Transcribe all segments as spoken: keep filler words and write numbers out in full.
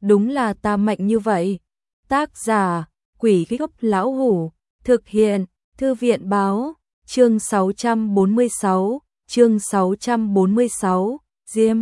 đúng là ta mạnh như vậy. Tác giả, Quỷ Gốc Lão Hủ, thực hiện, Thư viện Báo, chương sáu trăm bốn mươi sáu, chương sáu trăm bốn mươi sáu, Diêm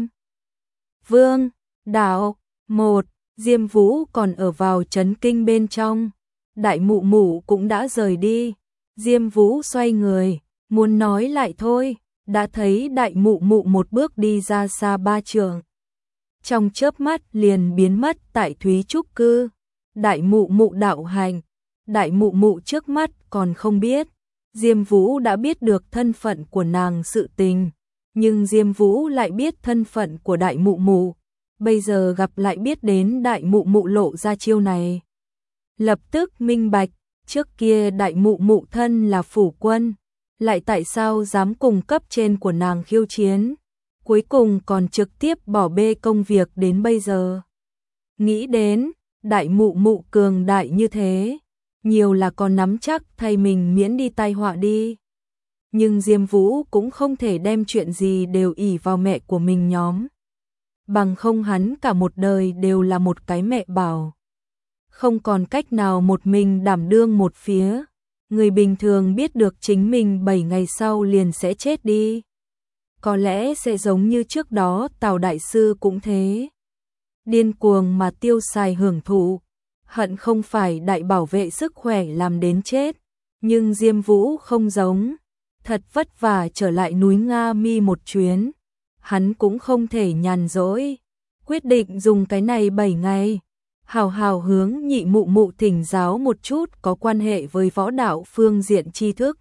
Vương, Đạo, một, Diêm Vũ còn ở vào trấn kinh bên trong, đại mụ mụ cũng đã rời đi, Diêm Vũ xoay người, muốn nói lại thôi, đã thấy đại mụ mụ một bước đi ra xa ba trượng. Trong chớp mắt liền biến mất tại Thúy Trúc Cư, đại mụ mụ đạo hành, đại mụ mụ trước mắt còn không biết, Diêm Vũ đã biết được thân phận của nàng sự tình, nhưng Diêm Vũ lại biết thân phận của đại mụ mụ, bây giờ gặp lại biết đến đại mụ mụ lộ ra chiêu này. Lập tức minh bạch, trước kia đại mụ mụ thân là phủ quân, lại tại sao dám cùng cấp trên của nàng khiêu chiến, cuối cùng còn trực tiếp bỏ bê công việc đến bây giờ. Nghĩ đến, đại mụ mụ cường đại như thế, nhiều là còn nắm chắc thay mình miễn đi tai họa đi. Nhưng Diêm Vũ cũng không thể đem chuyện gì đều ỷ vào mẹ của mình nhóm. Bằng không hắn cả một đời đều là một cái mẹ bảo. Không còn cách nào một mình đảm đương một phía. Người bình thường biết được chính mình bảy ngày sau liền sẽ chết đi. Có lẽ sẽ giống như trước đó Tào Đại Sư cũng thế. Điên cuồng mà tiêu xài hưởng thụ. Hận không phải đại bảo vệ sức khỏe làm đến chết. Nhưng Diêm Vũ không giống. Thật vất vả trở lại núi Nga Mi một chuyến. Hắn cũng không thể nhàn rỗi. Quyết định dùng cái này bảy ngày. Hào hào hướng nhị mụ mụ thỉnh giáo một chút có quan hệ với võ đạo phương diện tri thức.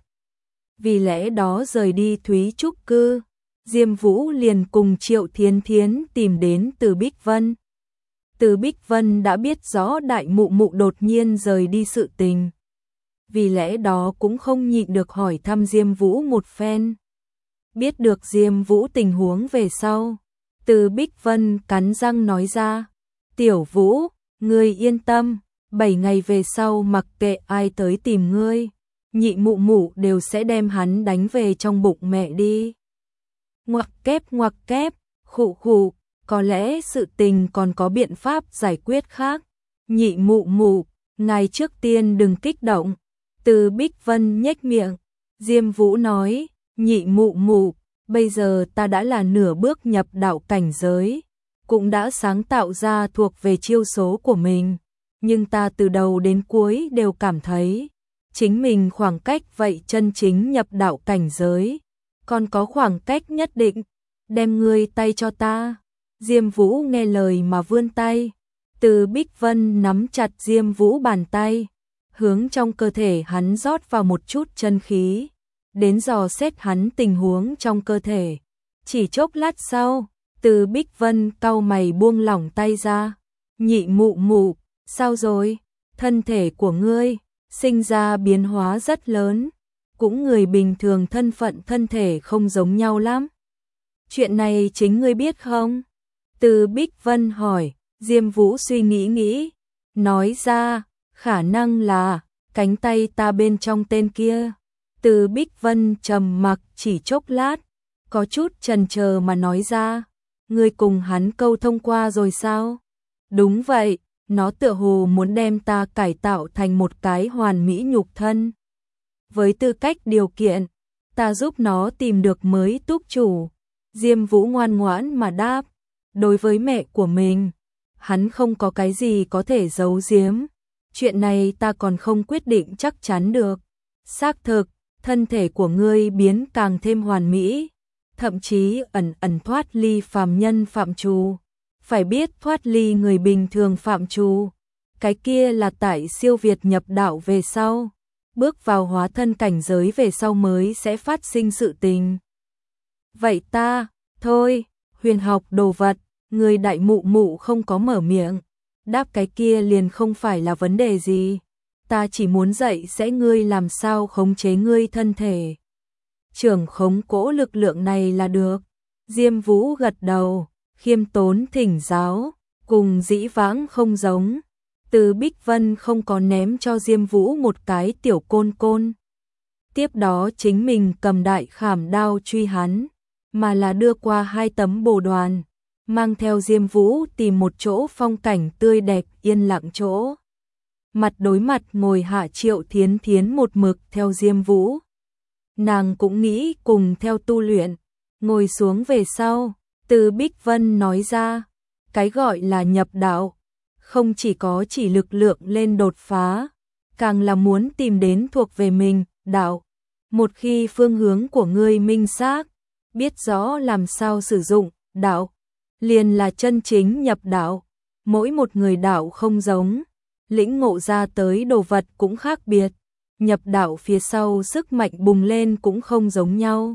Vì lẽ đó rời đi Thúy Trúc Cư, Diêm Vũ liền cùng Triệu Thiến Thiến tìm đến Từ Bích Vân. Từ Bích Vân đã biết rõ đại mụ mụ đột nhiên rời đi sự tình. Vì lẽ đó cũng không nhịn được hỏi thăm Diêm Vũ một phen. Biết được Diêm Vũ tình huống về sau, Từ Bích Vân cắn răng nói ra, Tiểu Vũ, ngươi yên tâm, bảy ngày về sau mặc kệ ai tới tìm ngươi, nhị mụ mụ đều sẽ đem hắn đánh về trong bụng mẹ đi. Ngoặc kép ngoặc kép, khụ khụ, có lẽ sự tình còn có biện pháp giải quyết khác. Nhị mụ mụ, ngài trước tiên đừng kích động. Từ Bích Vân nhếch miệng, Diêm Vũ nói, nhị mụ mụ, bây giờ ta đã là nửa bước nhập đạo cảnh giới, cũng đã sáng tạo ra thuộc về chiêu số của mình, nhưng ta từ đầu đến cuối đều cảm thấy, chính mình khoảng cách vậy chân chính nhập đạo cảnh giới, còn có khoảng cách nhất định, đem ngươi tay cho ta. Diêm Vũ nghe lời mà vươn tay, Từ Bích Vân nắm chặt Diêm Vũ bàn tay, hướng trong cơ thể hắn rót vào một chút chân khí, đến dò xét hắn tình huống trong cơ thể. Chỉ chốc lát sau, Từ Bích Vân cau mày buông lỏng tay ra, nhị mụ mụ, sao rồi? Thân thể của ngươi sinh ra biến hóa rất lớn, cũng người bình thường thân phận thân thể không giống nhau lắm. Chuyện này chính ngươi biết không? Từ Bích Vân hỏi, Diêm Vũ suy nghĩ nghĩ, nói ra, khả năng là cánh tay ta bên trong tên kia. Từ Bích Vân trầm mặc chỉ chốc lát, có chút chần chờ mà nói ra, ngươi cùng hắn câu thông qua rồi sao? Đúng vậy, nó tựa hồ muốn đem ta cải tạo thành một cái hoàn mỹ nhục thân. Với tư cách điều kiện, ta giúp nó tìm được mới túc chủ. Diêm Vũ ngoan ngoãn mà đáp, đối với mẹ của mình, hắn không có cái gì có thể giấu giếm. Chuyện này ta còn không quyết định chắc chắn được. Xác thực, thân thể của ngươi biến càng thêm hoàn mỹ, thậm chí ẩn ẩn thoát ly phàm nhân phạm trù. Phải biết thoát ly người bình thường phạm trù, cái kia là tại siêu việt nhập đạo về sau, bước vào hóa thân cảnh giới về sau mới sẽ phát sinh sự tình. Vậy ta, thôi, huyền học đồ vật, người đại mụ mụ không có mở miệng, đáp cái kia liền không phải là vấn đề gì. Ta chỉ muốn dạy sẽ ngươi làm sao khống chế ngươi thân thể. Trưởng khống cỗ lực lượng này là được. Diêm Vũ gật đầu, khiêm tốn thỉnh giáo, cùng dĩ vãng không giống. Từ Bích Vân không có ném cho Diêm Vũ một cái tiểu côn côn. Tiếp đó chính mình cầm đại khảm đao truy hắn, mà là đưa qua hai tấm bồ đoàn. mang theo Diêm Vũ tìm một chỗ phong cảnh tươi đẹp yên lặng chỗ. Mặt đối mặt ngồi hạ Triệu Thiến Thiến một mực theo Diêm Vũ. Nàng cũng nghĩ cùng theo tu luyện, ngồi xuống về sau, Từ Bích Vân nói ra, cái gọi là nhập đạo, không chỉ có chỉ lực lượng lên đột phá, càng là muốn tìm đến thuộc về mình, đạo. Một khi phương hướng của ngươi minh xác, biết rõ làm sao sử dụng, đạo, liền là chân chính nhập đạo. Mỗi một người đạo không giống, lĩnh ngộ ra tới đồ vật cũng khác biệt, nhập đạo phía sau sức mạnh bùng lên cũng không giống nhau.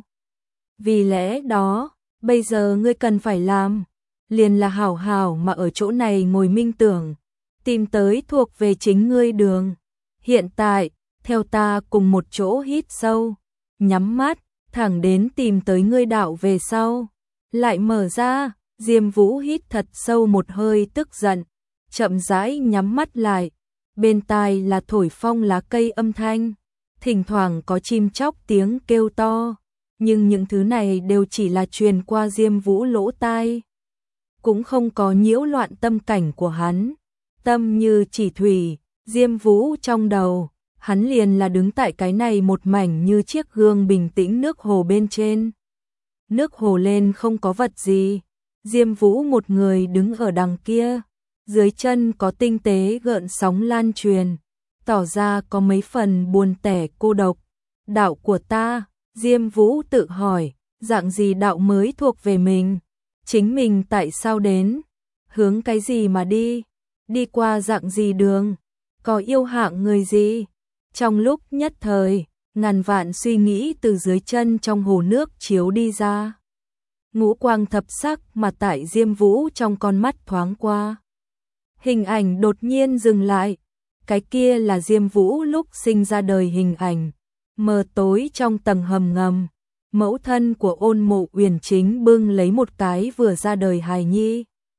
Vì lẽ đó, bây giờ ngươi cần phải làm, liền là hảo hảo mà ở chỗ này ngồi minh tưởng, tìm tới thuộc về chính ngươi đường. Hiện tại, theo ta cùng một chỗ hít sâu, nhắm mắt, thẳng đến tìm tới ngươi đạo về sau. Lại mở ra, Diêm Vũ hít thật sâu một hơi tức giận, chậm rãi nhắm mắt lại, bên tai là thổi phong lá cây âm thanh, thỉnh thoảng có chim chóc tiếng kêu to, nhưng những thứ này đều chỉ là truyền qua Diêm Vũ lỗ tai, cũng không có nhiễu loạn tâm cảnh của hắn. Tâm như chỉ thủy, Diêm Vũ trong đầu, hắn liền là đứng tại cái này một mảnh như chiếc gương bình tĩnh nước hồ bên trên. Nước hồ lên không có vật gì, Diêm Vũ một người đứng ở đằng kia, dưới chân có tinh tế gợn sóng lan truyền, tỏ ra có mấy phần buồn tẻ cô độc. Đạo của ta, Diêm Vũ tự hỏi, dạng gì đạo mới thuộc về mình? Chính mình tại sao đến? Hướng cái gì mà đi? Đi qua dạng gì đường? Có yêu hạng người gì? Trong lúc nhất thời, ngàn vạn suy nghĩ từ dưới chân trong hồ nước chiếu đi ra. Ngũ quang thập sắc mà tại Diêm Vũ trong con mắt thoáng qua. Hình ảnh đột nhiên dừng lại, cái kia là Diêm Vũ lúc sinh ra đời hình ảnh, mờ tối trong tầng hầm ngầm, mẫu thân của Ôn Mộ Uyển chính bưng lấy một cái vừa ra đời hài nhi.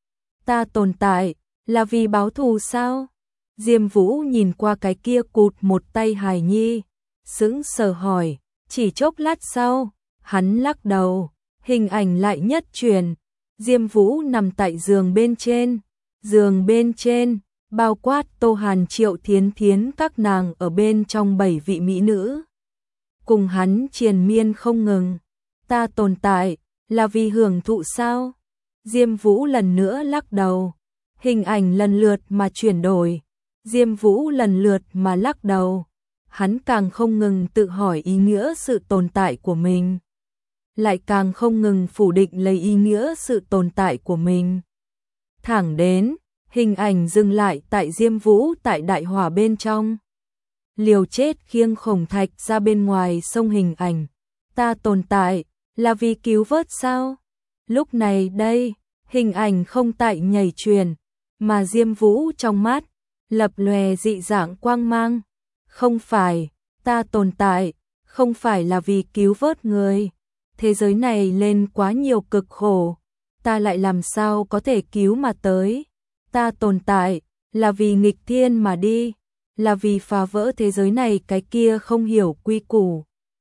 Ta tồn tại, là vì báo thù sao? Diêm Vũ nhìn qua cái kia cụt một tay hài nhi, sững sờ hỏi, chỉ chốc lát sau, hắn lắc đầu, hình ảnh lại nhất chuyển, Diêm Vũ nằm tại giường bên trên, giường bên trên, bao quát Tô Hàn Triệu Thiến Thiến các nàng ở bên trong bảy vị mỹ nữ. Cùng hắn triền miên không ngừng, ta tồn tại, là vì hưởng thụ sao? Diêm Vũ lần nữa lắc đầu, hình ảnh lần lượt mà chuyển đổi, Diêm Vũ lần lượt mà lắc đầu, hắn càng không ngừng tự hỏi ý nghĩa sự tồn tại của mình, lại càng không ngừng phủ định lấy ý nghĩa sự tồn tại của mình. Thẳng đến, hình ảnh dừng lại tại Diêm Vũ tại đại hỏa bên trong. Liều chết khiêng khổng thạch ra bên ngoài sông hình ảnh, ta tồn tại, là vì cứu vớt sao? Lúc này đây, hình ảnh không tại nhảy truyền, mà Diêm Vũ trong mắt, lập lòe dị dạng quang mang. Không phải, ta tồn tại, không phải là vì cứu vớt người. Thế giới này lên quá nhiều cực khổ, ta lại làm sao có thể cứu mà tới. Ta tồn tại, là vì nghịch thiên mà đi, là vì phá vỡ thế giới này cái kia không hiểu quy củ.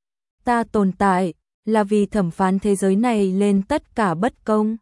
Ta tồn tại, là vì thẩm phán thế giới này lên tất cả bất công.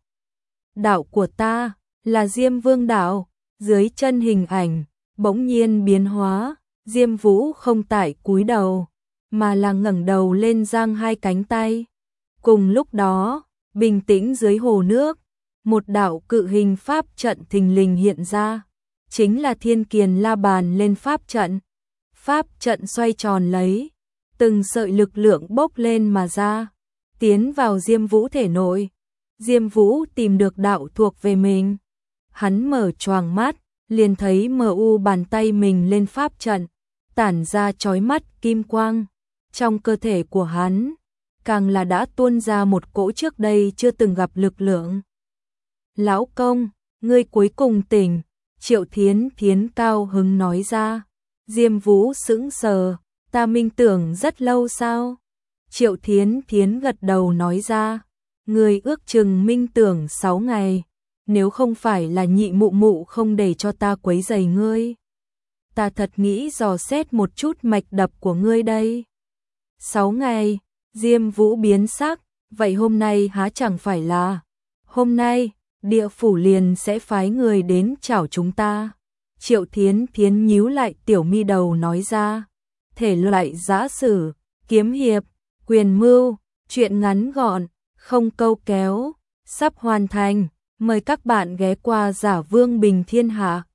Đạo của ta, là Diêm Vương đạo, dưới chân hình ảnh, bỗng nhiên biến hóa, Diêm Vũ không tại cúi đầu, mà là ngẩng đầu lên giang hai cánh tay. Cùng lúc đó, bình tĩnh dưới hồ nước, một đạo cự hình pháp trận thình lình hiện ra, chính là Thiên Kiền La Bàn lên pháp trận. Pháp trận xoay tròn lấy, từng sợi lực lượng bốc lên mà ra, tiến vào Diêm Vũ thể nội. Diêm Vũ tìm được đạo thuộc về mình. Hắn mở choàng mắt, liền thấy mờ u bàn tay mình lên pháp trận, tản ra chói mắt kim quang. Trong cơ thể của hắn, càng là đã tuôn ra một cỗ trước đây chưa từng gặp lực lượng. Lão công, ngươi cuối cùng tỉnh, Triệu Thiến Thiến cao hứng nói ra. Diêm Vũ sững sờ, ta minh tưởng rất lâu sao? Triệu Thiến Thiến gật đầu nói ra, ngươi ước chừng minh tưởng sáu ngày, nếu không phải là nhị mụ mụ không để cho ta quấy rầy ngươi. Ta thật nghĩ dò xét một chút mạch đập của ngươi đây. Sáu ngày, Diêm Vũ biến sắc, vậy hôm nay há chẳng phải là... Hôm nay, địa phủ liền sẽ phái người đến chảo chúng ta. Triệu Thiến Thiến nhíu lại tiểu mi đầu nói ra, thể loại giã sử, kiếm hiệp, quyền mưu, truyện ngắn gọn, không câu kéo, sắp hoàn thành, mời các bạn ghé qua Giả Vương Bình Thiên Hạ.